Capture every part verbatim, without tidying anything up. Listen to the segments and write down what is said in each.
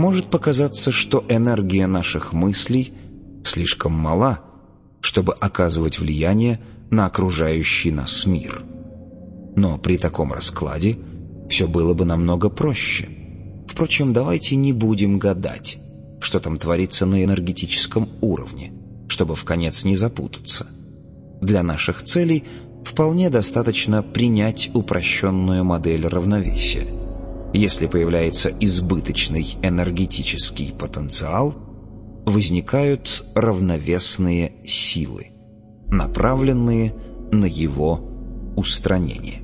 Может показаться, что энергия наших мыслей слишком мала, чтобы оказывать влияние на окружающий нас мир. Но при таком раскладе все было бы намного проще. Впрочем, давайте не будем гадать, что там творится на энергетическом уровне, чтобы вконец не запутаться. Для наших целей вполне достаточно принять упрощенную модель равновесия. Если появляется избыточный энергетический потенциал, возникают равновесные силы, направленные на его устранение.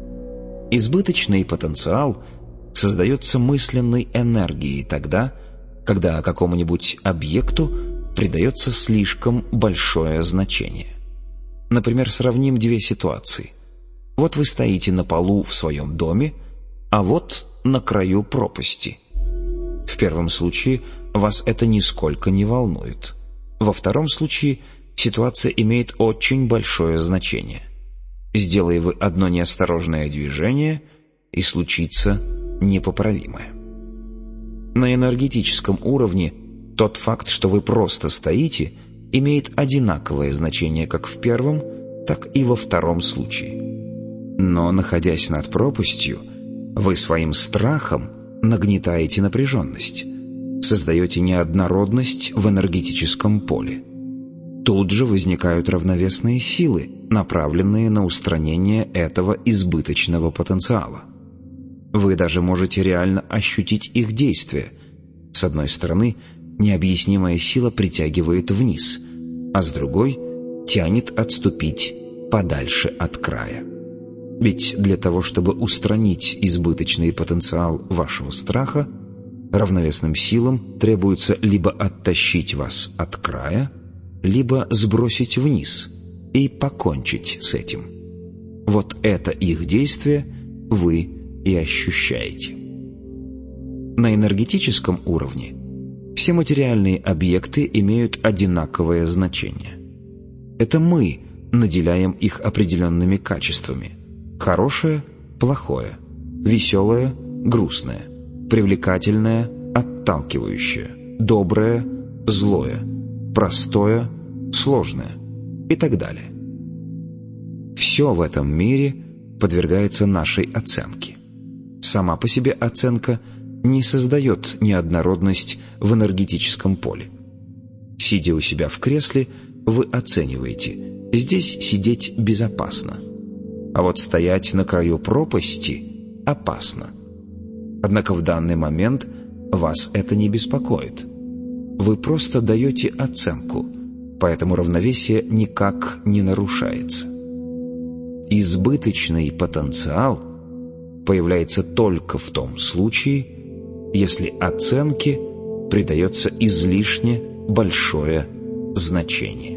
Избыточный потенциал создается мысленной энергией тогда, когда какому-нибудь объекту придается слишком большое значение. Например, сравним две ситуации. Вот вы стоите на полу в своем доме, а вот на краю пропасти. В первом случае вас это нисколько не волнует. Во втором случае ситуация имеет очень большое значение. Сделай вы одно неосторожное движение, и случится непоправимое. На энергетическом уровне тот факт, что вы просто стоите, имеет одинаковое значение как в первом, так и во втором случае. Но, находясь над пропастью, вы своим страхом нагнетаете напряженность, создаете неоднородность в энергетическом поле. Тут же возникают равновесные силы, направленные на устранение этого избыточного потенциала. Вы даже можете реально ощутить их действие. С одной стороны, необъяснимая сила притягивает вниз, а с другой тянет отступить подальше от края. Ведь для того, чтобы устранить избыточный потенциал вашего страха, равновесным силам требуется либо оттащить вас от края, либо сбросить вниз и покончить с этим. Вот это их действие вы и ощущаете. На энергетическом уровне все материальные объекты имеют одинаковое значение. Это мы наделяем их определенными качествами: хорошее – плохое, веселое – грустное, привлекательное – отталкивающее, доброе – злое, простое – сложное и так далее. Все в этом мире подвергается нашей оценке. Сама по себе оценка не создает неоднородность в энергетическом поле. Сидя у себя в кресле, вы оцениваете: здесь сидеть безопасно, а вот стоять на краю пропасти опасно. Однако в данный момент вас это не беспокоит. Вы просто даете оценку, поэтому равновесие никак не нарушается. Избыточный потенциал появляется только в том случае, если оценке придается излишне большое значение.